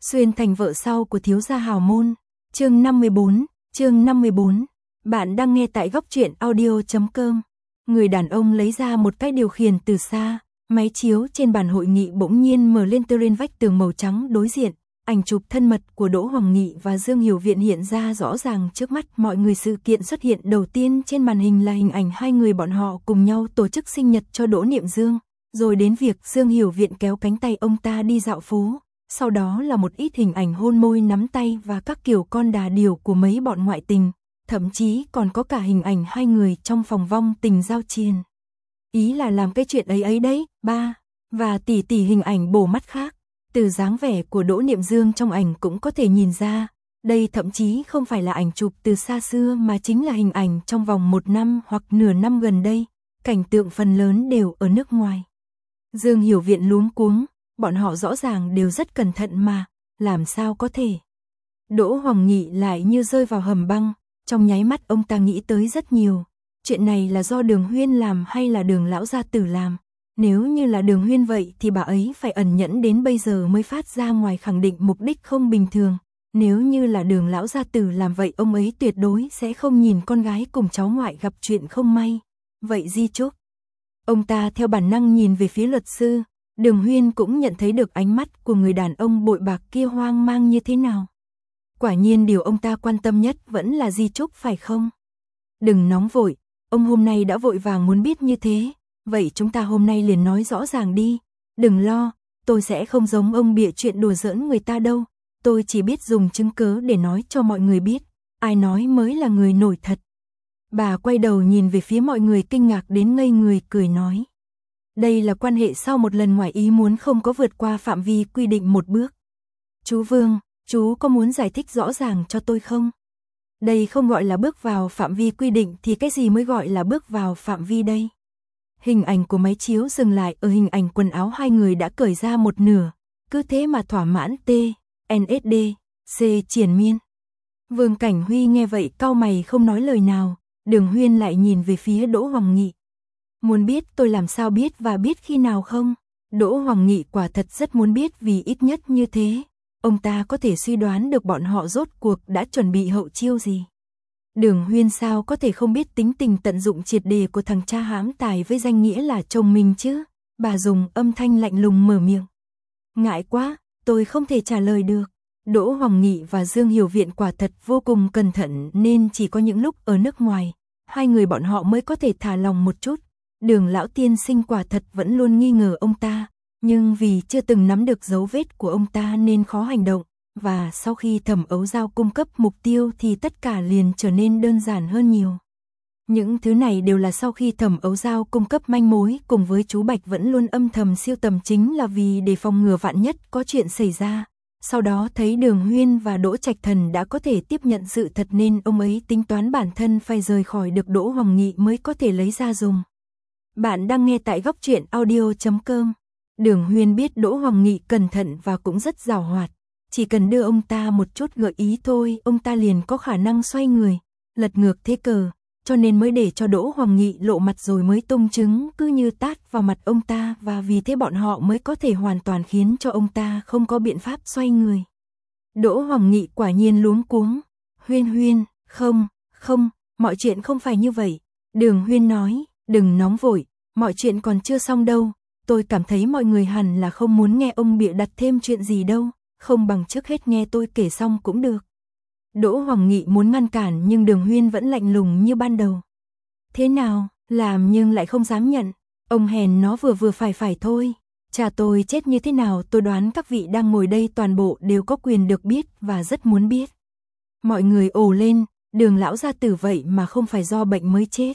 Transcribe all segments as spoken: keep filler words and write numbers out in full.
Xuyên thành vợ sau của thiếu gia hào môn. Chương năm mươi bốn, chương năm mươi bốn. Bạn đang nghe tại góc truyện audio chấm com. Người đàn ông lấy ra một cái điều khiển từ xa, máy chiếu trên bàn hội nghị bỗng nhiên mở lên trên vách tường màu trắng đối diện. Ảnh chụp thân mật của Đỗ Hoàng Nghị và Dương Hiểu Viện hiện ra rõ ràng trước mắt mọi người. Sự kiện xuất hiện đầu tiên trên màn hình là hình ảnh hai người bọn họ cùng nhau tổ chức sinh nhật cho Đỗ Niệm Dương, rồi đến việc Dương Hiểu Viện kéo cánh tay ông ta đi dạo phố, sau đó là một ít hình ảnh hôn môi nắm tay và các kiểu con đà điểu của mấy bọn ngoại tình, thậm chí còn có cả hình ảnh hai người trong phòng vong tình giao triền. Ý là làm cái chuyện ấy ấy đấy, ba, và tỷ tỷ hình ảnh bổ mắt khác. Từ dáng vẻ của Đỗ Niệm Dương trong ảnh cũng có thể nhìn ra, đây thậm chí không phải là ảnh chụp từ xa xưa mà chính là hình ảnh trong vòng một năm hoặc nửa năm gần đây, cảnh tượng phần lớn đều ở nước ngoài. Dương Hiểu Viện luống cuống, bọn họ rõ ràng đều rất cẩn thận mà, làm sao có thể. Đỗ Hoàng Nghị lại như rơi vào hầm băng, trong nháy mắt ông ta nghĩ tới rất nhiều, chuyện này là do Đường Huyên làm hay là Đường lão gia tử làm. Nếu như là Đường Huyên vậy thì bà ấy phải ẩn nhẫn đến bây giờ mới phát ra ngoài khẳng định mục đích không bình thường. Nếu như là Đường lão gia tử làm vậy ông ấy tuyệt đối sẽ không nhìn con gái cùng cháu ngoại gặp chuyện không may. Vậy di chúc. Ông ta theo bản năng nhìn về phía luật sư, Đường Huyên cũng nhận thấy được ánh mắt của người đàn ông bội bạc kia hoang mang như thế nào. Quả nhiên điều ông ta quan tâm nhất vẫn là di chúc phải không? Đừng nóng vội, ông hôm nay đã vội vàng muốn biết như thế. Vậy chúng ta hôm nay liền nói rõ ràng đi, đừng lo, tôi sẽ không giống ông bịa chuyện đùa giỡn người ta đâu, tôi chỉ biết dùng chứng cớ để nói cho mọi người biết, ai nói mới là người nổi thật. Bà quay đầu nhìn về phía mọi người kinh ngạc đến ngây người cười nói. Đây là quan hệ sau một lần ngoài ý muốn không có vượt qua phạm vi quy định một bước. Chú Vương, chú có muốn giải thích rõ ràng cho tôi không? Đây không gọi là bước vào phạm vi quy định thì cái gì mới gọi là bước vào phạm vi đây? Hình ảnh của máy chiếu dừng lại ở hình ảnh quần áo hai người đã cởi ra một nửa, cứ thế mà thỏa mãn T, en ét đê, C triền miên. Vương Cảnh Huy nghe vậy cau mày không nói lời nào, Đường Huyên lại nhìn về phía Đỗ Hoàng Nghị. Muốn biết tôi làm sao biết và biết khi nào không? Đỗ Hoàng Nghị quả thật rất muốn biết vì ít nhất như thế, ông ta có thể suy đoán được bọn họ rốt cuộc đã chuẩn bị hậu chiêu gì. Đường Huyên sao có thể không biết tính tình tận dụng triệt đề của thằng cha hãm tài với danh nghĩa là chồng mình chứ? Bà dùng âm thanh lạnh lùng mở miệng. Ngại quá, tôi không thể trả lời được. Đỗ Hoàng Nghị và Dương Hiểu Viện quả thật vô cùng cẩn thận nên chỉ có những lúc ở nước ngoài, hai người bọn họ mới có thể thả lòng một chút. Đường lão tiên sinh quả thật vẫn luôn nghi ngờ ông ta, nhưng vì chưa từng nắm được dấu vết của ông ta nên khó hành động. Và sau khi Thẩm Ấu Giao cung cấp mục tiêu thì tất cả liền trở nên đơn giản hơn nhiều. Những thứ này đều là sau khi Thẩm Ấu Giao cung cấp manh mối cùng với chú Bạch vẫn luôn âm thầm siêu tầm chính là vì để phòng ngừa vạn nhất có chuyện xảy ra. Sau đó thấy Đường Huyên và Đỗ Trạch Thần đã có thể tiếp nhận sự thật nên ông ấy tính toán bản thân phải rời khỏi được Đỗ Hoàng Nghị mới có thể lấy ra dùng. Bạn đang nghe tại góc truyện audio chấm com. Đường Huyên biết Đỗ Hoàng Nghị cẩn thận và cũng rất giàu hoạt. Chỉ cần đưa ông ta một chút gợi ý thôi, ông ta liền có khả năng xoay người, lật ngược thế cờ, cho nên mới để cho Đỗ Hoàng Nghị lộ mặt rồi mới tung chứng cứ như tát vào mặt ông ta và vì thế bọn họ mới có thể hoàn toàn khiến cho ông ta không có biện pháp xoay người. Đỗ Hoàng Nghị quả nhiên luống cuống. Huyên Huyên, không, không, mọi chuyện không phải như vậy. Đường Huyên nói, đừng nóng vội, mọi chuyện còn chưa xong đâu, tôi cảm thấy mọi người hẳn là không muốn nghe ông bịa đặt thêm chuyện gì đâu. Không bằng trước hết nghe tôi kể xong cũng được. Đỗ Hoàng Nghị muốn ngăn cản nhưng Đường Huyên vẫn lạnh lùng như ban đầu. Thế nào, làm nhưng lại không dám nhận. Ông hèn nó vừa vừa phải phải thôi. Cha tôi chết như thế nào tôi đoán các vị đang ngồi đây toàn bộ đều có quyền được biết và rất muốn biết. Mọi người ồ lên, Đường lão gia tử vậy mà không phải do bệnh mới chết.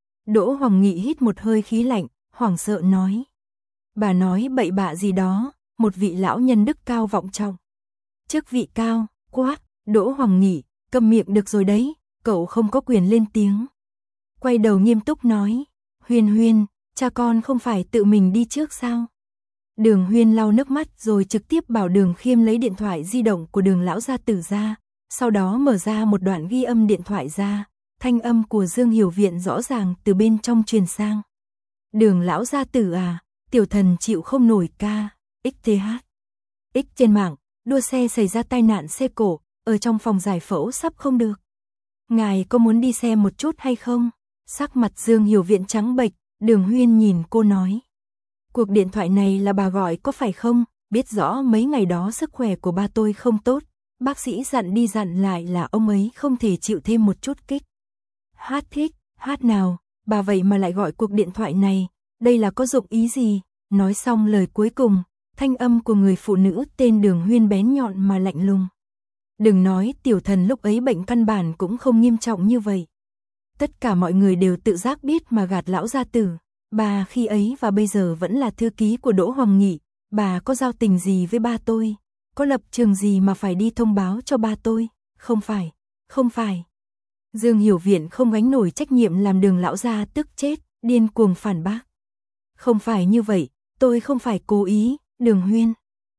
Đỗ Hoàng Nghị hít một hơi khí lạnh, hoảng sợ nói. Bà nói bậy bạ gì đó. Một vị lão nhân đức cao vọng trọng. Chức vị cao, quát, Đỗ Hoàng Nghị, câm miệng được rồi đấy, cậu không có quyền lên tiếng. Quay đầu nghiêm túc nói, Huyên Huyên, cha con không phải tự mình đi trước sao? Đường Huyên lau nước mắt rồi trực tiếp bảo Đường Khiêm lấy điện thoại di động của Đường lão gia tử ra, sau đó mở ra một đoạn ghi âm điện thoại ra, thanh âm của Dương Hiểu Viện rõ ràng từ bên trong truyền sang. Đường lão gia tử à, tiểu thần chịu không nổi ca. ích tê hát. X trên mạng, đua xe xảy ra tai nạn xe cộ, ở trong phòng giải phẫu sắp không được. Ngài có muốn đi xem một chút hay không? Sắc mặt Dương Hiểu Viện trắng bệch, Đường Huyên nhìn cô nói. Cuộc điện thoại này là bà gọi có phải không? Biết rõ mấy ngày đó sức khỏe của ba tôi không tốt, bác sĩ dặn đi dặn lại là ông ấy không thể chịu thêm một chút kích. Hát thích, hát nào, bà vậy mà lại gọi cuộc điện thoại này, đây là có dụng ý gì? Nói xong lời cuối cùng, thanh âm của người phụ nữ tên Đường Huyên bén nhọn mà lạnh lùng. Đừng nói tiểu thần lúc ấy bệnh căn bản cũng không nghiêm trọng như vậy. Tất cả mọi người đều tự giác biết mà gạt lão gia tử. Bà khi ấy và bây giờ vẫn là thư ký của Đỗ Hoàng Nghị. Bà có giao tình gì với ba tôi? Có lập trường gì mà phải đi thông báo cho ba tôi? Không phải, không phải. Dương Hiểu Viện không gánh nổi trách nhiệm làm Đường lão gia tức chết, điên cuồng phản bác. Không phải như vậy, tôi không phải cố ý, Đường Huyên.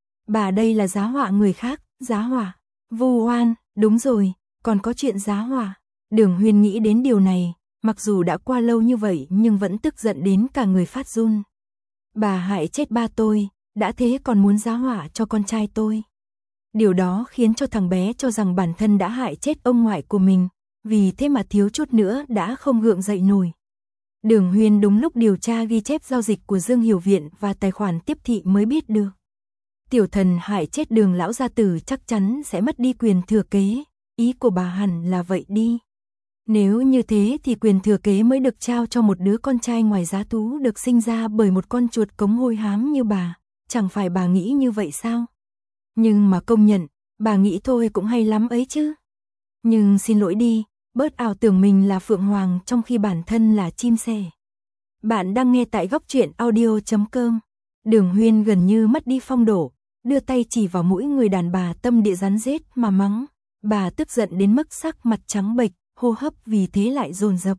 Bà đây là giá họa người khác, giá họa. Vu oan, đúng rồi, còn có chuyện giá họa. Đường Huyên nghĩ đến điều này, mặc dù đã qua lâu như vậy nhưng vẫn tức giận đến cả người phát run. Bà hại chết ba tôi, đã thế còn muốn giá họa cho con trai tôi. Điều đó khiến cho thằng bé cho rằng bản thân đã hại chết ông ngoại của mình, vì thế mà thiếu chút nữa đã không gượng dậy nổi. Đường Huyên đúng lúc điều tra ghi chép giao dịch của Dương Hiểu Viện và tài khoản tiếp thị mới biết được. Tiểu thần hại chết Đường lão gia tử chắc chắn sẽ mất đi quyền thừa kế, ý của bà hẳn là vậy đi. Nếu như thế thì quyền thừa kế mới được trao cho một đứa con trai ngoài giá thú được sinh ra bởi một con chuột cống hôi hám như bà, chẳng phải bà nghĩ như vậy sao? Nhưng mà công nhận, bà nghĩ thôi cũng hay lắm ấy chứ. Nhưng xin lỗi đi, bớt ảo tưởng mình là Phượng Hoàng trong khi bản thân là chim sẻ. Bạn đang nghe tại góc truyện audio chấm com. Đường Huyên gần như mất đi phong độ, đưa tay chỉ vào mũi người đàn bà tâm địa rắn rết mà mắng. Bà tức giận đến mức sắc mặt trắng bệch, hô hấp vì thế lại dồn dập.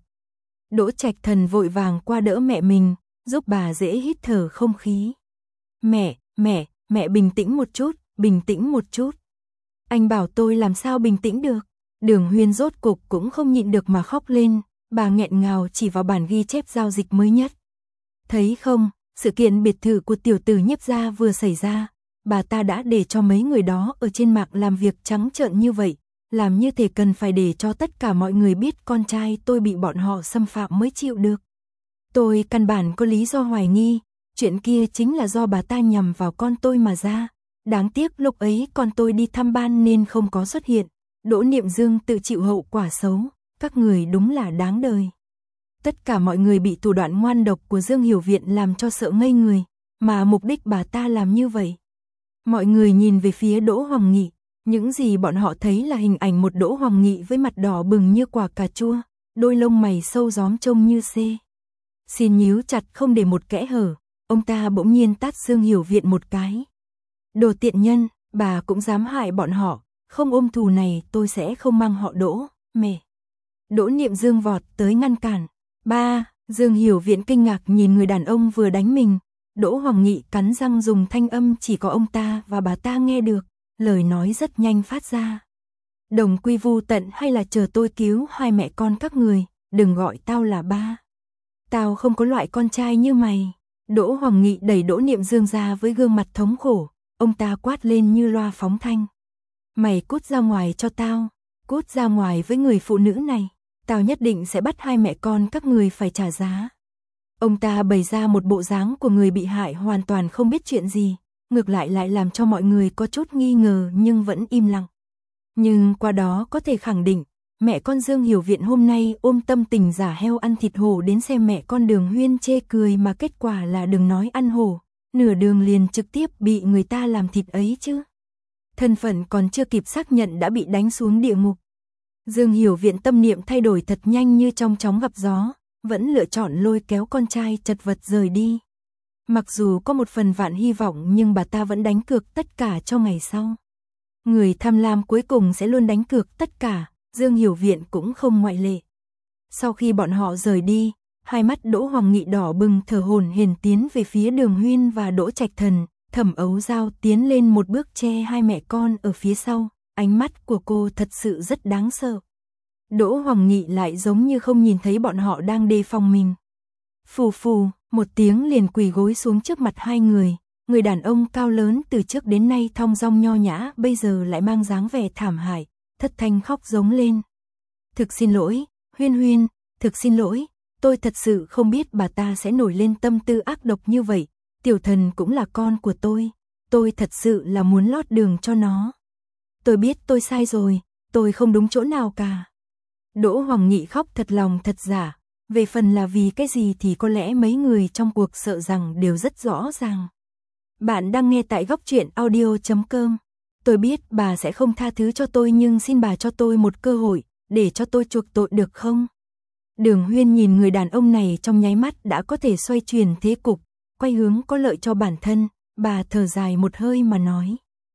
Đỗ Trạch Thần vội vàng qua đỡ mẹ mình, giúp bà dễ hít thở không khí. Mẹ, mẹ, mẹ bình tĩnh một chút, bình tĩnh một chút. Anh bảo tôi làm sao bình tĩnh được. Đường Huyên rốt cục cũng không nhịn được mà khóc lên, bà nghẹn ngào chỉ vào bản ghi chép giao dịch mới nhất. Thấy không, sự kiện biệt thự của tiểu tử Nhiếp gia vừa xảy ra, bà ta đã để cho mấy người đó ở trên mạng làm việc trắng trợn như vậy, làm như thể cần phải để cho tất cả mọi người biết con trai tôi bị bọn họ xâm phạm mới chịu được. Tôi căn bản có lý do hoài nghi, chuyện kia chính là do bà ta nhằm vào con tôi mà ra. Đáng tiếc lúc ấy con tôi đi thăm ban nên không có xuất hiện. Đỗ Niệm Dương tự chịu hậu quả xấu, các người đúng là đáng đời. Tất cả mọi người bị thủ đoạn ngoan độc của Dương Hiểu Viện làm cho sợ ngây người, mà mục đích bà ta làm như vậy. Mọi người nhìn về phía Đỗ Hoàng Nghị, những gì bọn họ thấy là hình ảnh một Đỗ Hoàng Nghị với mặt đỏ bừng như quả cà chua, đôi lông mày sâu gióm trông như xê. Xin nhíu chặt không để một kẽ hở, ông ta bỗng nhiên tát Dương Hiểu Viện một cái. Đồ tiện nhân, bà cũng dám hại bọn họ, không ôm thù này tôi sẽ không mang họ Đỗ, mẹ. Đỗ Niệm Dương vọt tới ngăn cản. Ba, Dương Hiểu Viện kinh ngạc nhìn người đàn ông vừa đánh mình. Đỗ Hoàng Nghị cắn răng dùng thanh âm chỉ có ông ta và bà ta nghe được, lời nói rất nhanh phát ra. Đồng quy vu tận hay là chờ tôi cứu hai mẹ con các người, đừng gọi tao là ba. Tao không có loại con trai như mày. Đỗ Hoàng Nghị đẩy Đỗ Niệm Dương ra với gương mặt thống khổ, ông ta quát lên như loa phóng thanh. Mày cút ra ngoài cho tao, cút ra ngoài với người phụ nữ này, tao nhất định sẽ bắt hai mẹ con các người phải trả giá. Ông ta bày ra một bộ dáng của người bị hại hoàn toàn không biết chuyện gì, ngược lại lại làm cho mọi người có chút nghi ngờ nhưng vẫn im lặng. Nhưng qua đó có thể khẳng định, mẹ con Dương Hiểu Viện hôm nay ôm tâm tình giả heo ăn thịt hổ đến xem mẹ con Đường Huyên chê cười mà kết quả là đừng nói ăn hổ, nửa đường liền trực tiếp bị người ta làm thịt ấy chứ. Thân phận còn chưa kịp xác nhận đã bị đánh xuống địa ngục. Dương Hiểu Viện tâm niệm thay đổi thật nhanh như trong chóng gặp gió, vẫn lựa chọn lôi kéo con trai chật vật rời đi. Mặc dù có một phần vạn hy vọng nhưng bà ta vẫn đánh cược tất cả cho ngày sau. Người tham lam cuối cùng sẽ luôn đánh cược tất cả, Dương Hiểu Viện cũng không ngoại lệ. Sau khi bọn họ rời đi, hai mắt Đỗ Hoàng Nghị đỏ bừng thở hổn hển tiến về phía Đường Huyên và Đỗ Trạch Thần. Thẩm Ấu Giao tiến lên một bước che hai mẹ con ở phía sau, ánh mắt của cô thật sự rất đáng sợ. Đỗ Hoàng Nghị lại giống như không nhìn thấy bọn họ đang đề phòng mình. Phù phù, một tiếng liền quỳ gối xuống trước mặt hai người, Người đàn ông cao lớn từ trước đến nay thong dong nho nhã bây giờ lại mang dáng vẻ thảm hại, thất thanh khóc giống lên. Thực xin lỗi, Huyên Huyên, thực xin lỗi, tôi thật sự không biết bà ta sẽ nổi lên tâm tư ác độc như vậy, tiểu thần cũng là con của tôi, tôi thật sự là muốn lót đường cho nó. Tôi biết tôi sai rồi, tôi không đúng chỗ nào cả. Đỗ Hoàng Nghị khóc thật lòng thật giả, về phần là vì cái gì thì có lẽ mấy người trong cuộc sợ rằng đều rất rõ ràng. Bạn đang nghe tại góc truyện audio chấm com. Tôi biết bà sẽ không tha thứ cho tôi nhưng xin bà cho tôi một cơ hội, để cho tôi chuộc tội được không? Đường Huyên nhìn người đàn ông này trong nháy mắt đã có thể xoay chuyển thế cục, quay hướng có lợi cho bản thân, bà thở dài một hơi mà nói.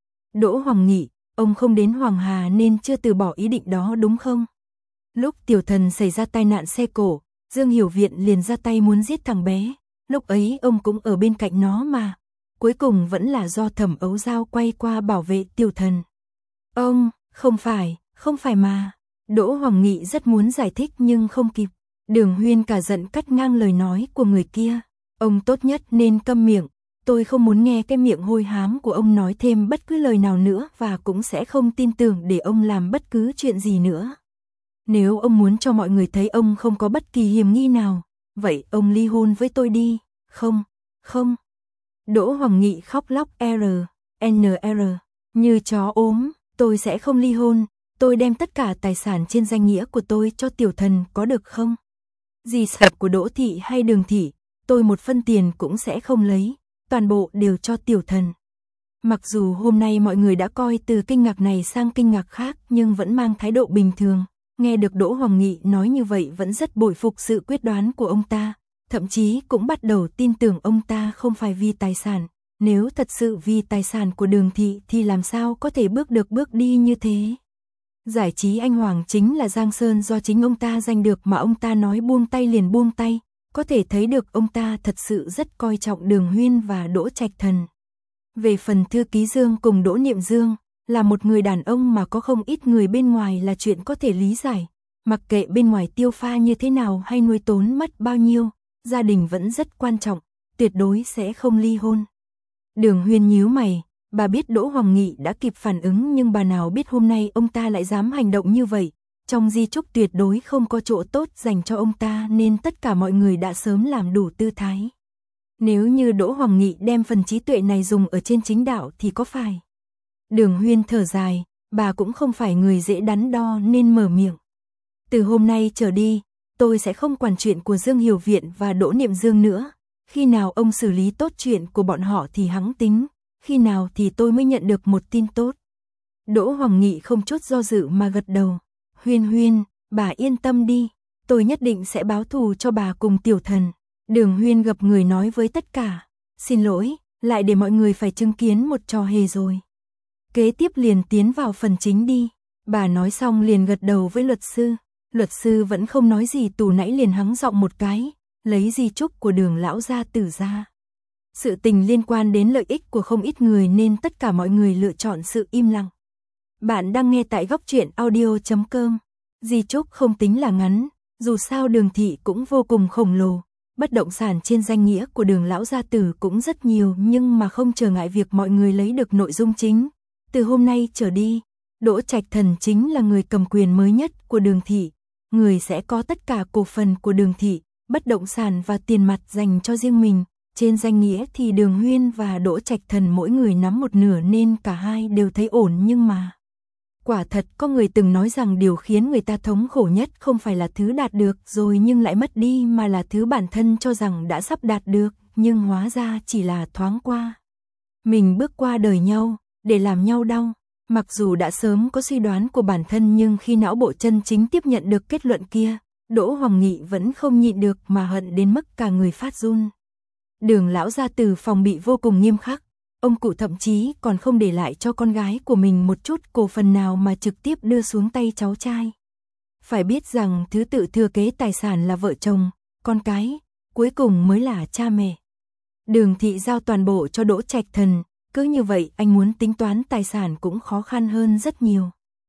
Đỗ Hoàng Nghị, ông không đến Hoàng Hà nên chưa từ bỏ ý định đó đúng không? Lúc tiểu thần xảy ra tai nạn xe cổ, Dương Hiểu Viện liền ra tay muốn giết thằng bé, lúc ấy ông cũng ở bên cạnh nó mà. Cuối cùng vẫn là do Thẩm Ấu Giao quay qua bảo vệ tiểu thần. Ông, không phải, không phải mà. Đỗ Hoàng Nghị rất muốn giải thích nhưng không kịp. Đường Huyên cả giận cắt ngang lời nói của người kia. Ông tốt nhất nên câm miệng. Tôi không muốn nghe cái miệng hôi hám của ông nói thêm bất cứ lời nào nữa và cũng sẽ không tin tưởng để ông làm bất cứ chuyện gì nữa. Nếu ông muốn cho mọi người thấy ông không có bất kỳ hiểm nghi nào, vậy ông ly hôn với tôi đi. Không, không. Đỗ Hoàng Nghị khóc lóc R, N R, như chó ốm, tôi sẽ không ly hôn, tôi đem tất cả tài sản trên danh nghĩa của tôi cho tiểu thần có được không? Dì sập của Đỗ Thị hay Đường Thị, tôi một phân tiền cũng sẽ không lấy, toàn bộ đều cho tiểu thần. Mặc dù hôm nay mọi người đã coi từ kinh ngạc này sang kinh ngạc khác nhưng vẫn mang thái độ bình thường, nghe được Đỗ Hoàng Nghị nói như vậy vẫn rất bội phục sự quyết đoán của ông ta. Thậm chí cũng bắt đầu tin tưởng ông ta không phải vì tài sản, nếu thật sự vì tài sản của Đường Thị thì làm sao có thể bước được bước đi như thế. Giải trí anh hoàng chính là Giang Sơn do chính ông ta giành được mà ông ta nói buông tay liền buông tay, có thể thấy được ông ta thật sự rất coi trọng Đường Huyên và Đỗ Trạch Thần. Về phần thư ký Dương cùng Đỗ Niệm Dương, là một người đàn ông mà có không ít người bên ngoài là chuyện có thể lý giải, mặc kệ bên ngoài tiêu pha như thế nào hay nuôi tốn mất bao nhiêu. Gia đình vẫn rất quan trọng, tuyệt đối sẽ không ly hôn. Đường Huyên nhíu mày, bà biết Đỗ Hoàng Nghị đã kịp phản ứng nhưng bà nào biết hôm nay ông ta lại dám hành động như vậy. Trong di chúc tuyệt đối không có chỗ tốt dành cho ông ta nên tất cả mọi người đã sớm làm đủ tư thái. Nếu như Đỗ Hoàng Nghị đem phần trí tuệ này dùng ở trên chính đạo thì có phải? Đường Huyên thở dài, bà cũng không phải người dễ đắn đo nên mở miệng. Từ hôm nay trở đi, tôi sẽ không quản chuyện của Dương Hiểu Viện và Đỗ Niệm Dương nữa. Khi nào ông xử lý tốt chuyện của bọn họ thì hắn tính, khi nào thì tôi mới nhận được một tin tốt. Đỗ Hoàng Nghị không chút do dự mà gật đầu. Huyên Huyên, bà yên tâm đi, tôi nhất định sẽ báo thù cho bà cùng tiểu thần. Đường Huyên gập người nói với tất cả. Xin lỗi, lại để mọi người phải chứng kiến một trò hề rồi. Kế tiếp liền tiến vào phần chính đi. Bà nói xong liền gật đầu với luật sư. Luật sư vẫn không nói gì tù nãy liền hắng giọng một cái, lấy di chúc của Đường lão gia tử ra. Sự tình liên quan đến lợi ích của không ít người nên tất cả mọi người lựa chọn sự im lặng. Bạn đang nghe tại góc truyện audio chấm com. Di chúc không tính là ngắn, dù sao Đường Thị cũng vô cùng khổng lồ. Bất động sản trên danh nghĩa của Đường lão gia tử cũng rất nhiều nhưng mà không trở ngại việc mọi người lấy được nội dung chính. Từ hôm nay trở đi, Đỗ Trạch Thần chính là người cầm quyền mới nhất của Đường Thị. Người sẽ có tất cả cổ phần của Đường Thị, bất động sản và tiền mặt dành cho riêng mình. Trên danh nghĩa thì Đường Huyên và Đỗ Trạch Thần mỗi người nắm một nửa nên cả hai đều thấy ổn nhưng mà. Quả thật có người từng nói rằng điều khiến người ta thống khổ nhất không phải là thứ đạt được rồi nhưng lại mất đi mà là thứ bản thân cho rằng đã sắp đạt được nhưng hóa ra chỉ là thoáng qua. Mình bước qua đời nhau, để làm nhau đau. Mặc dù đã sớm có suy đoán của bản thân nhưng khi não bộ chân chính tiếp nhận được kết luận kia, Đỗ Hoàng Nghị vẫn không nhịn được mà hận đến mức cả người phát run. Đường lão gia tử phòng bị vô cùng nghiêm khắc, ông cụ thậm chí còn không để lại cho con gái của mình một chút cổ phần nào mà trực tiếp đưa xuống tay cháu trai. Phải biết rằng thứ tự thừa kế tài sản là vợ chồng, con cái, cuối cùng mới là cha mẹ. Đường Thị giao toàn bộ cho Đỗ Trạch Thần. Cứ như vậy anh muốn tính toán tài sản cũng khó khăn hơn rất nhiều.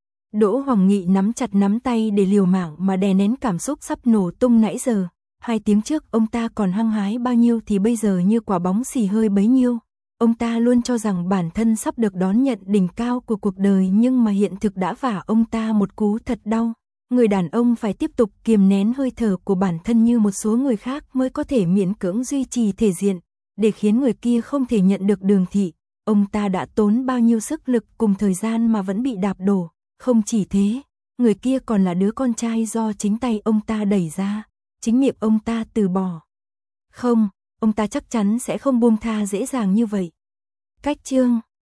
Đỗ Hoàng Nghị nắm chặt nắm tay để liều mạng mà đè nén cảm xúc sắp nổ tung nãy giờ. Hai tiếng trước ông ta còn hăng hái bao nhiêu thì bây giờ như quả bóng xì hơi bấy nhiêu. Ông ta luôn cho rằng bản thân sắp được đón nhận đỉnh cao của cuộc đời, nhưng mà hiện thực đã vả ông ta một cú thật đau. Người đàn ông phải tiếp tục kiềm nén hơi thở của bản thân như một số người khác mới có thể miễn cưỡng duy trì thể diện, để khiến người kia không thể nhận được đường thị. Ông ta đã tốn bao nhiêu sức lực cùng thời gian mà vẫn bị đạp đổ. Không chỉ thế, người kia còn là đứa con trai do chính tay ông ta đẩy ra, chính miệng ông ta từ bỏ. Không, ông ta chắc chắn sẽ không buông tha dễ dàng như vậy. Cách chương